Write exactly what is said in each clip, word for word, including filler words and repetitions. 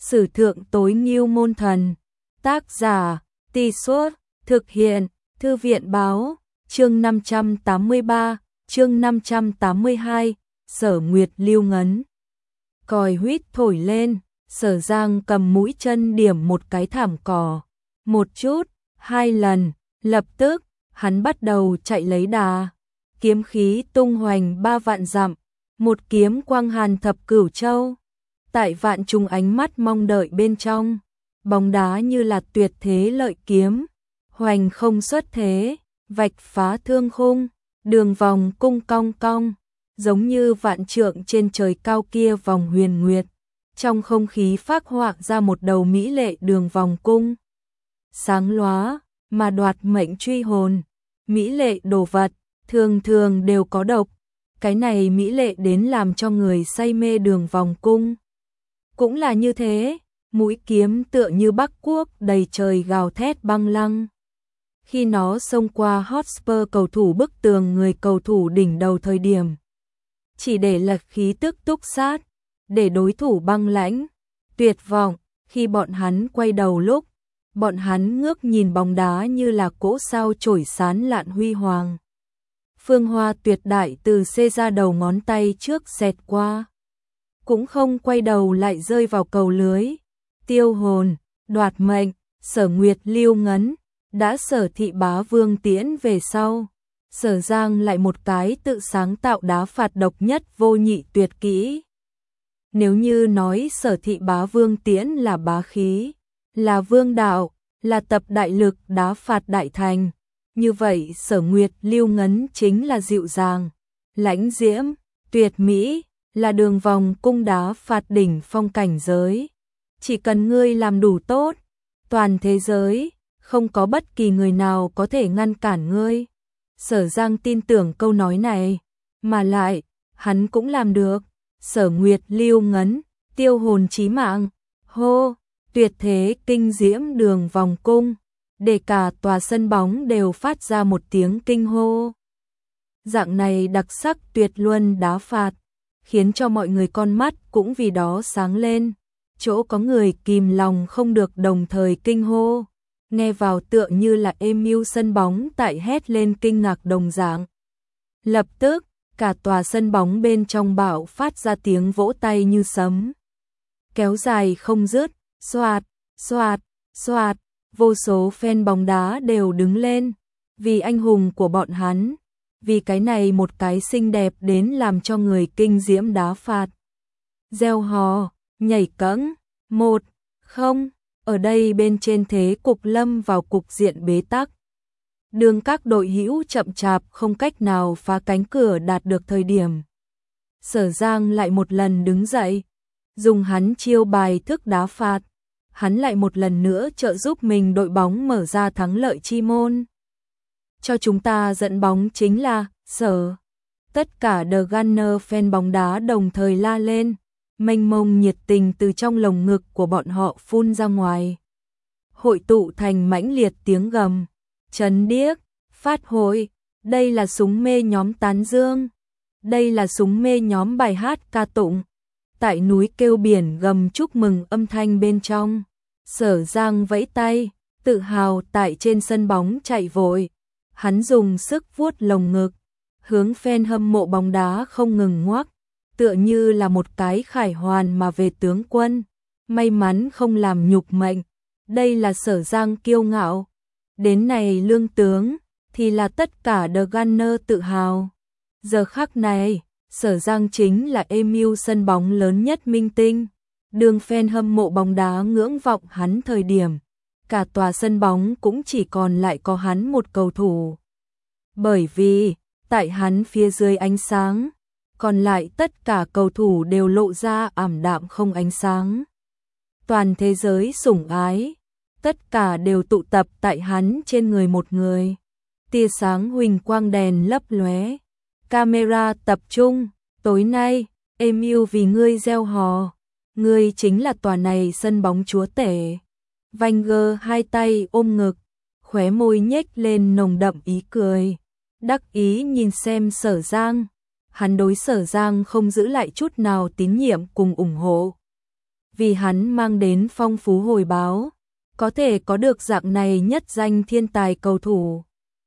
Sử thượng tối ngưu môn thần. Tác giả, Tì Suốt, thực hiện, Thư viện báo, chương năm trăm tám mươi ba, chương năm trăm tám mươi hai, Sở Nguyệt lưu ngấn. Còi huýt thổi lên, Sở Giang cầm mũi chân điểm một cái thảm cỏ. Một chút, hai lần, lập tức, hắn bắt đầu chạy lấy đà. Kiếm khí tung hoành ba vạn dặm, một kiếm quang hàn thập cửu châu. Tại vạn trùng ánh mắt mong đợi bên trong, bóng đá như là tuyệt thế lợi kiếm, hoành không xuất thế, vạch phá thương khung, đường vòng cung cong cong, giống như vạn trượng trên trời cao kia vòng huyền nguyệt. Trong không khí phác họa ra một đầu mỹ lệ đường vòng cung. Sáng lóa, mà đoạt mệnh truy hồn. Mỹ lệ đồ vật, thường thường đều có độc. Cái này mỹ lệ đến làm cho người say mê đường vòng cung. Cũng là như thế, mũi kiếm tựa như Bắc Quốc đầy trời gào thét băng lăng. Khi nó xông qua Hotspur cầu thủ bức tường người cầu thủ đỉnh đầu thời điểm, chỉ để lật khí tức túc sát, để đối thủ băng lãnh, tuyệt vọng. Khi bọn hắn quay đầu lúc, bọn hắn ngước nhìn bóng đá như là cỗ sao chổi sán lạn huy hoàng. Phương hoa tuyệt đại từ xê ra đầu ngón tay trước xẹt qua, cũng không quay đầu lại rơi vào cầu lưới. Tiêu hồn, đoạt mệnh, Sở Nguyệt lưu ngấn, đã Sở Thị Bá Vương tiễn về sau. Sở Giang lại một cái tự sáng tạo đá phạt độc nhất vô nhị tuyệt kỹ. Nếu như nói Sở Thị Bá Vương tiễn là bá khí, là vương đạo, là tập đại lực đá phạt đại thành, như vậy Sở Nguyệt lưu ngấn chính là dịu dàng, lãnh diễm, tuyệt mỹ, là đường vòng cung đá phạt đỉnh phong cảnh giới. Chỉ cần ngươi làm đủ tốt, toàn thế giới không có bất kỳ người nào có thể ngăn cản ngươi. Sở Giang tin tưởng câu nói này, mà lại, hắn cũng làm được. Sở Nguyệt lưu ngấn, tiêu hồn chí mạng, hô, tuyệt thế kinh diễm đường vòng cung, để cả tòa sân bóng đều phát ra một tiếng kinh hô. Dạng này đặc sắc tuyệt luân đá phạt, khiến cho mọi người con mắt cũng vì đó sáng lên. Chỗ có người kìm lòng không được đồng thời kinh hô, nghe vào tựa như là êm mưu sân bóng tại hét lên kinh ngạc đồng dạng. Lập tức, cả tòa sân bóng bên trong bạo phát ra tiếng vỗ tay như sấm, kéo dài không dứt, xoạt, xoạt, xoạt. Vô số fan bóng đá đều đứng lên, vì anh hùng của bọn hắn, vì cái này một cái xinh đẹp đến làm cho người kinh diễm đá phạt. Reo hò, nhảy cẫng, một, không, ở đây bên trên thế cục lâm vào cục diện bế tắc. Đường các đội hữu chậm chạp không cách nào phá cánh cửa đạt được thời điểm. Sở Giang lại một lần đứng dậy, dùng hắn chiêu bài thức đá phạt. Hắn lại một lần nữa trợ giúp mình đội bóng mở ra thắng lợi chi môn. Cho chúng ta dẫn bóng chính là Sở. Tất cả The Gunner fan bóng đá đồng thời la lên, mênh mông nhiệt tình từ trong lồng ngực của bọn họ phun ra ngoài, hội tụ thành mãnh liệt tiếng gầm, chấn điếc, phát hội. Đây là súng mê nhóm tán dương, đây là súng mê nhóm bài hát ca tụng. Tại núi kêu biển gầm chúc mừng âm thanh bên trong, Sở Giang vẫy tay, tự hào tại trên sân bóng chạy vội. Hắn dùng sức vuốt lồng ngực, hướng fan hâm mộ bóng đá không ngừng ngoắc, tựa như là một cái khải hoàn mà về tướng quân, may mắn không làm nhục mệnh. Đây là Sở Giang kiêu ngạo, đến này lương tướng thì là tất cả The Gunner tự hào. Giờ khắc này, Sở Giang chính là em u sân bóng lớn nhất minh tinh. Đường fan hâm mộ bóng đá ngưỡng vọng hắn thời điểm, cả tòa sân bóng cũng chỉ còn lại có hắn một cầu thủ. Bởi vì, tại hắn phía dưới ánh sáng, còn lại tất cả cầu thủ đều lộ ra ảm đạm không ánh sáng. Toàn thế giới sủng ái, tất cả đều tụ tập tại hắn trên người một người. Tia sáng huỳnh quang đèn lấp lóe, camera tập trung, tối nay, em u vì ngươi gieo hò. Ngươi chính là tòa này sân bóng chúa tể. Wenger hai tay ôm ngực, khóe môi nhếch lên nồng đậm ý cười, đắc ý nhìn xem Sở Giang. Hắn đối Sở Giang không giữ lại chút nào tín nhiệm cùng ủng hộ. vì hắn mang đến phong phú hồi báo, có thể có được dạng này nhất danh thiên tài cầu thủ.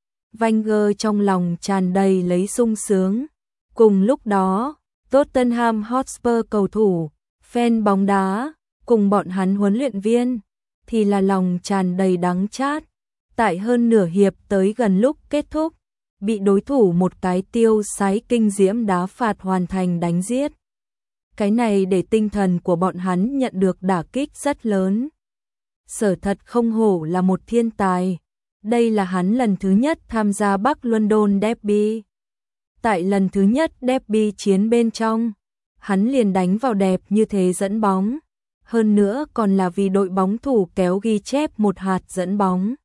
Wenger trong lòng tràn đầy lấy sung sướng. Cùng lúc đó, Tottenham Hotspur cầu thủ, fan bóng đá, cùng bọn hắn huấn luyện viên, thì là lòng tràn đầy đắng chát. Tại hơn nửa hiệp tới gần lúc kết thúc, bị đối thủ một cái tiêu sái kinh diễm đá phạt hoàn thành đánh giết. Cái này để tinh thần của bọn hắn nhận được đả kích rất lớn. Sở thật không hổ là một thiên tài. Đây là hắn lần thứ nhất tham gia Bắc London Derby. Tại lần thứ nhất Derby chiến bên trong, hắn liền đánh vào đẹp như thế dẫn bóng. Hơn nữa còn là vì đội bóng thủ kéo ghi chép một hạt dẫn bóng.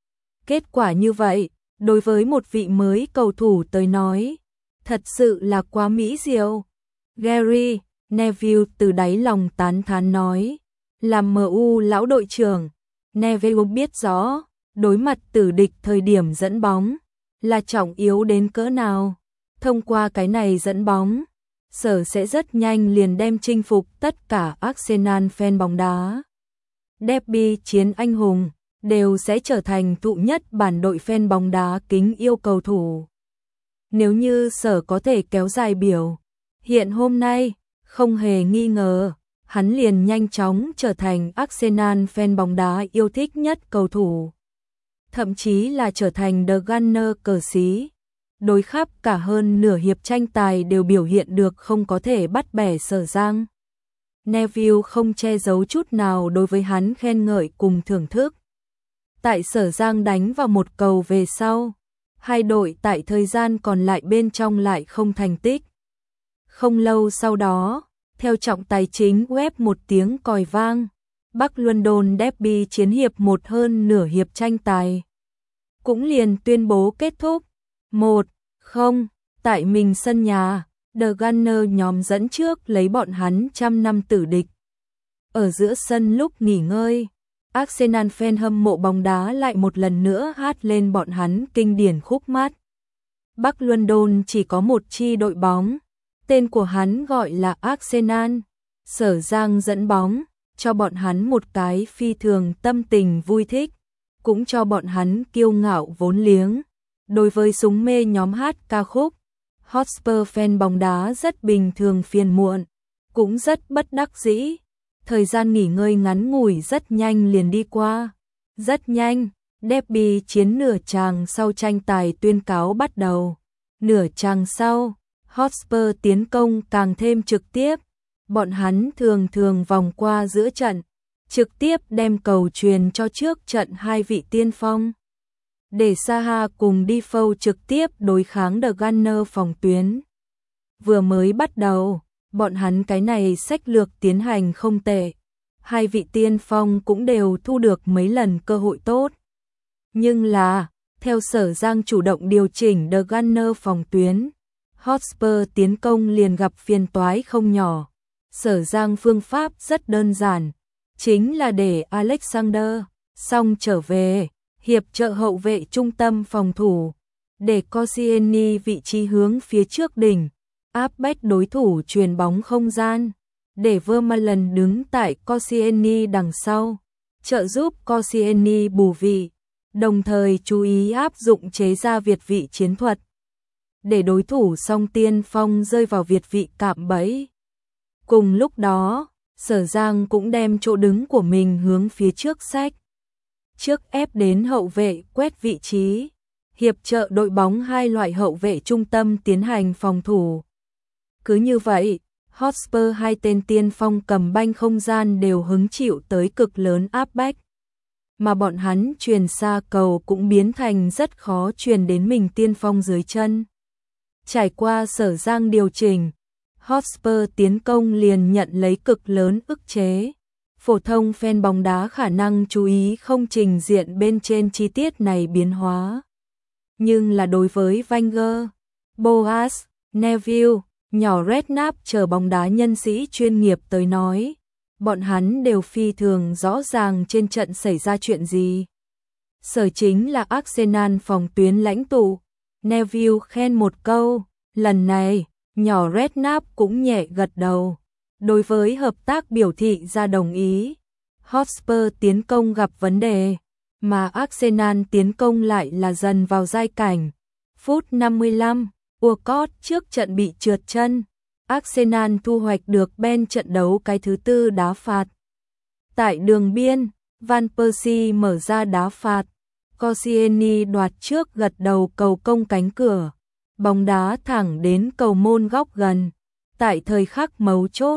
Kết quả như vậy, đối với một vị mới cầu thủ tới nói, thật sự là quá mỹ diệu. Gary Neville từ đáy lòng tán thán nói, làm em u lão đội trưởng, Neville biết rõ, đối mặt tử địch thời điểm dẫn bóng, là trọng yếu đến cỡ nào. Thông qua cái này dẫn bóng, Sở sẽ rất nhanh liền đem chinh phục tất cả Arsenal fan bóng đá. Derby chiến anh hùng, đều sẽ trở thành thụ nhất bản đội fan bóng đá kính yêu cầu thủ. Nếu như Sở có thể kéo dài biểu hiện hôm nay, không hề nghi ngờ, hắn liền nhanh chóng trở thành Arsenal fan bóng đá yêu thích nhất cầu thủ. Thậm chí là trở thành The Gunner cờ xí. Đối khắp cả hơn nửa hiệp tranh tài đều biểu hiện được không có thể bắt bẻ Sở Giang. Neville không che giấu chút nào đối với hắn khen ngợi cùng thưởng thức. Tại Sở Giang đánh vào một cầu về sau, hai đội tại thời gian còn lại bên trong lại không thành tích. Không lâu sau đó, theo trọng tài chính web một tiếng còi vang, Bắc London Derby chiến hiệp một hơn nửa hiệp tranh tài cũng liền tuyên bố kết thúc. một không, tại mình sân nhà, The Gunner nhóm dẫn trước lấy bọn hắn trăm năm tử địch. Ở giữa sân lúc nghỉ ngơi, Arsenal fan hâm mộ bóng đá lại một lần nữa hát lên bọn hắn kinh điển khúc mát. Bắc London chỉ có một chi đội bóng, tên của hắn gọi là Arsenal. Sở Giang dẫn bóng, cho bọn hắn một cái phi thường tâm tình vui thích, cũng cho bọn hắn kiêu ngạo vốn liếng. Đối với súng mê nhóm hát ca khúc, Hotspur fan bóng đá rất bình thường phiền muộn, cũng rất bất đắc dĩ. Thời gian nghỉ ngơi ngắn ngủi rất nhanh liền đi qua. Rất nhanh, derby chiến nửa chàng sau tranh tài tuyên cáo bắt đầu. Nửa chàng sau, Hotspur tiến công càng thêm trực tiếp. Bọn hắn thường thường vòng qua giữa trận, trực tiếp đem cầu truyền cho trước trận hai vị tiên phong. Để Saha cùng Defoe trực tiếp đối kháng The Gunner phòng tuyến. Vừa mới bắt đầu, bọn hắn cái này sách lược tiến hành không tệ. Hai vị tiên phong cũng đều thu được mấy lần cơ hội tốt. Nhưng là, theo Sở Giang chủ động điều chỉnh The Gunner phòng tuyến, Hotspur tiến công liền gặp phiền toái không nhỏ. Sở Giang phương pháp rất đơn giản, chính là để Alexander xong trở về, hiệp trợ hậu vệ trung tâm phòng thủ, để Koscielny vị trí hướng phía trước đỉnh, áp bách đối thủ truyền bóng không gian, để Vermaelen đứng tại Koscielny đằng sau, trợ giúp Koscielny bù vị, đồng thời chú ý áp dụng chế ra việt vị chiến thuật, để đối thủ song tiên phong rơi vào việt vị cạm bẫy. Cùng lúc đó, Sở Giang cũng đem chỗ đứng của mình hướng phía trước sách. Trước ép đến hậu vệ quét vị trí, hiệp trợ đội bóng hai loại hậu vệ trung tâm tiến hành phòng thủ. Cứ như vậy, Hotspur hai tên tiên phong cầm banh không gian đều hứng chịu tới cực lớn áp bách. Mà bọn hắn truyền xa cầu cũng biến thành rất khó truyền đến mình tiên phong dưới chân. Trải qua Sở Giang điều chỉnh, Hotspur tiến công liền nhận lấy cực lớn ức chế. Phổ thông fan bóng đá khả năng chú ý không trình diện bên trên chi tiết này biến hóa. Nhưng là đối với Wenger, Boas, Neville, nhỏ Redknapp chờ bóng đá nhân sĩ chuyên nghiệp tới nói, bọn hắn đều phi thường rõ ràng trên trận xảy ra chuyện gì. Sở chính là Arsenal phòng tuyến lãnh tụ. Neville khen một câu, lần này, nhỏ Redknapp cũng nhẹ gật đầu. đối với hợp tác biểu thị ra đồng ý. Hotspur tiến công gặp vấn đề, mà Arsenal tiến công lại là dần vào giai cảnh. Phút năm mươi lăm, Walcott trước trận bị trượt chân. Arsenal thu hoạch được bên trận đấu cái thứ tư đá phạt. Tại đường biên, Van Persie mở ra đá phạt. Koscielny đoạt trước gật đầu cầu công cánh cửa. Bóng đá thẳng đến cầu môn góc gần. Tại thời khắc mấu chốt,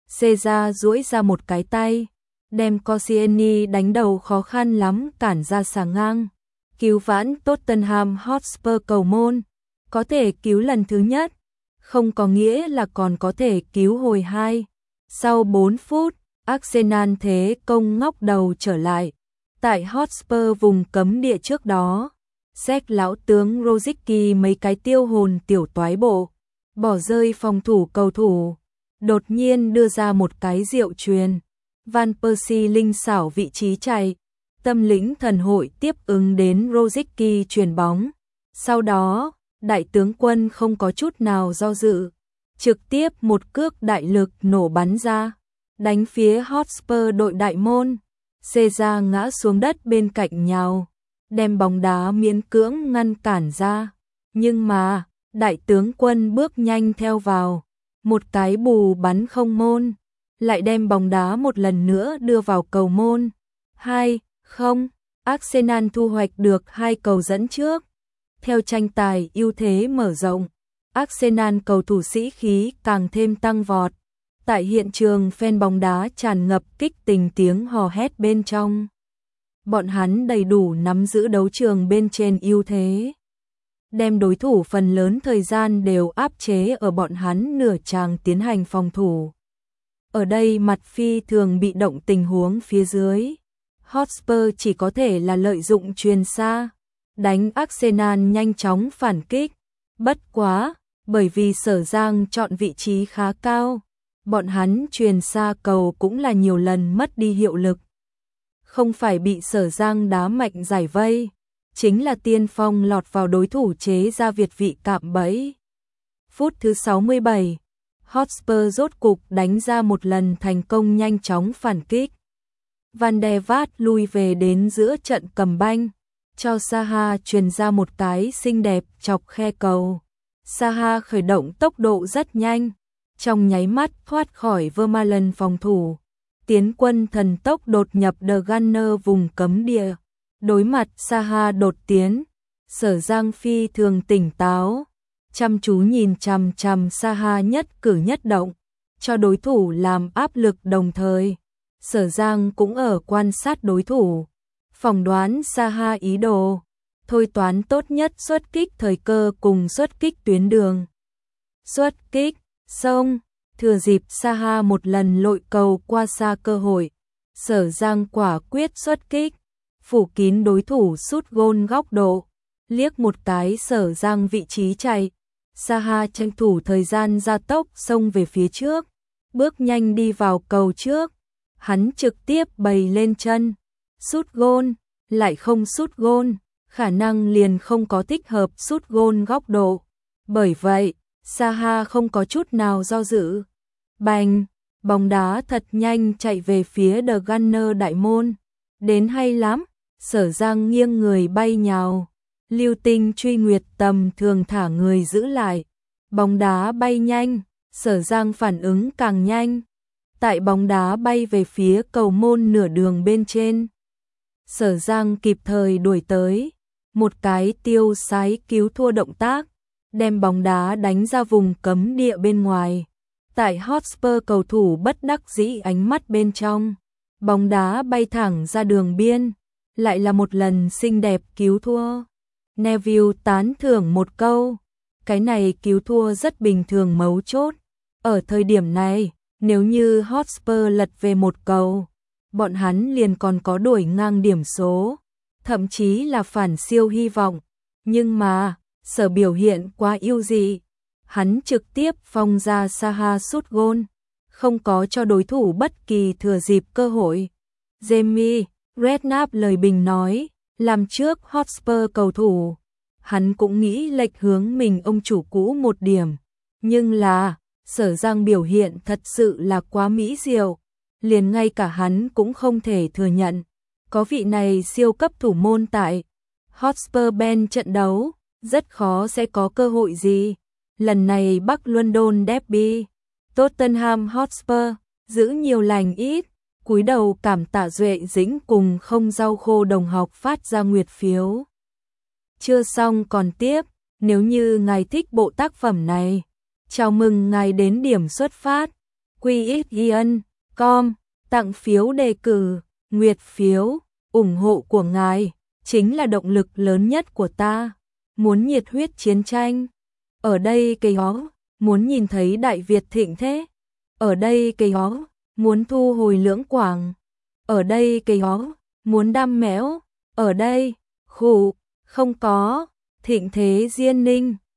Ceza duỗi ra một cái tay, đem Koscielny đánh đầu khó khăn lắm cản ra xà ngang. Cứu vãn Tottenham Hotspur cầu môn. Có thể cứu lần thứ nhất, không có nghĩa là còn có thể cứu hồi hai. Sau bốn phút, Arsenal thế công ngóc đầu trở lại. Tại Hotspur vùng cấm địa trước đó, Séc lão tướng Rosicky mấy cái tiêu hồn tiểu toái bộ, bỏ rơi phòng thủ cầu thủ, đột nhiên đưa ra một cái diệu truyền. Van Persie linh xảo vị trí chạy, tâm lĩnh thần hội tiếp ứng đến Rosicky chuyền bóng. Sau đó, đại tướng quân không có chút nào do dự, trực tiếp một cước đại lực nổ bắn ra, đánh phía Hotspur đội đại môn. Ceza ngã xuống đất bên cạnh nhào, đem bóng đá miễn cưỡng ngăn cản ra. Nhưng mà, đại tướng quân bước nhanh theo vào, một cái bù bắn không môn, lại đem bóng đá một lần nữa đưa vào cầu môn. hai không, Arsenal thu hoạch được hai cầu dẫn trước. Theo tranh tài ưu thế mở rộng, Arsenal cầu thủ sĩ khí càng thêm tăng vọt. Tại hiện trường fan bóng đá tràn ngập kích tình tiếng hò hét bên trong. Bọn hắn đầy đủ nắm giữ đấu trường bên trên ưu thế, đem đối thủ phần lớn thời gian đều áp chế ở bọn hắn nửa tràng tiến hành phòng thủ. Ở đây mặt phi thường bị động tình huống phía dưới, Hotspur chỉ có thể là lợi dụng chuyền xa, đánh Arsenal nhanh chóng phản kích. Bất quá, bởi vì Sở Giang chọn vị trí khá cao, bọn hắn chuyền xa cầu cũng là nhiều lần mất đi hiệu lực. Không phải bị Sở Giang đá mạnh giải vây, chính là tiên phong lọt vào đối thủ chế ra việt vị cạm bẫy. Phút thứ sáu mươi bảy, Hotspur rốt cục đánh ra một lần thành công nhanh chóng phản kích. Van der Vaart lui về đến giữa trận cầm banh, cho Zaha truyền ra một cái xinh đẹp chọc khe cầu. Zaha khởi động tốc độ rất nhanh, trong nháy mắt thoát khỏi Vermaelen phòng thủ. Tiến quân thần tốc đột nhập The Gunner vùng cấm địa. Đối mặt Zaha đột tiến, Sở Giang phi thường tỉnh táo, chăm chú nhìn chằm chằm Zaha nhất cử nhất động, cho đối thủ làm áp lực đồng thời. Sở Giang cũng ở quan sát đối thủ, phỏng đoán Zaha ý đồ, thôi toán tốt nhất xuất kích thời cơ cùng xuất kích tuyến đường. Xuất kích, xông, thừa dịp Zaha một lần lội cầu qua xa cơ hội, Sở Giang quả quyết xuất kích, phủ kín đối thủ sút gôn góc độ, liếc một cái Sở Giang vị trí chạy. Zaha tranh thủ thời gian gia tốc xông về phía trước, bước nhanh đi vào cầu trước, hắn trực tiếp bày lên chân, sút gôn, lại không sút gôn, khả năng liền không có thích hợp sút gôn góc độ. Bởi vậy, Zaha không có chút nào do dự. Bành, bóng đá thật nhanh chạy về phía The Gunner đại môn. Đến hay lắm, Sở Giang nghiêng người bay nhào. Lưu tinh truy nguyệt tầm thường thả người giữ lại. Bóng đá bay nhanh, Sở Giang phản ứng càng nhanh. Tại bóng đá bay về phía cầu môn nửa đường bên trên, Sở Giang kịp thời đuổi tới, một cái tiêu sái cứu thua động tác, đem bóng đá đánh ra vùng cấm địa bên ngoài. Tại Hotspur cầu thủ bất đắc dĩ ánh mắt bên trong, bóng đá bay thẳng ra đường biên, lại là một lần xinh đẹp cứu thua. Neville tán thưởng một câu, cái này cứu thua rất bình thường mấu chốt. Ở thời điểm này, nếu như Hotspur lật về một cầu, bọn hắn liền còn có đuổi ngang điểm số, thậm chí là phản siêu hy vọng. Nhưng mà, Sở biểu hiện quá ưu dị, hắn trực tiếp phong ra Zaha sút gôn, không có cho đối thủ bất kỳ thừa dịp cơ hội. Jamie Redknapp lời bình nói, làm trước Hotspur cầu thủ, hắn cũng nghĩ lệch hướng mình ông chủ cũ một điểm, nhưng là Sở Giang biểu hiện thật sự là quá mỹ diệu, liền ngay cả hắn cũng không thể thừa nhận. Có vị này siêu cấp thủ môn tại Hotspur bên trận đấu, rất khó sẽ có cơ hội gì. Lần này Bắc London Derby, Tottenham Hotspur, giữ nhiều lành ít, cúi đầu cảm tạ Duệ Dĩnh cùng không rau khô đồng học phát ra nguyệt phiếu. Chưa xong còn tiếp, nếu như ngài thích bộ tác phẩm này, chào mừng ngài đến điểm xuất phát, quy ích giê en chấm com, tặng phiếu đề cử, nguyệt phiếu, ủng hộ của ngài, chính là động lực lớn nhất của ta. Muốn nhiệt huyết chiến tranh, ở đây cây hó, muốn nhìn thấy Đại Việt thịnh thế, ở đây cây hó, muốn thu hồi Lưỡng Quảng, ở đây cây hó, muốn đam mẽo, ở đây, khủ, không có, thịnh thế Diên Ninh.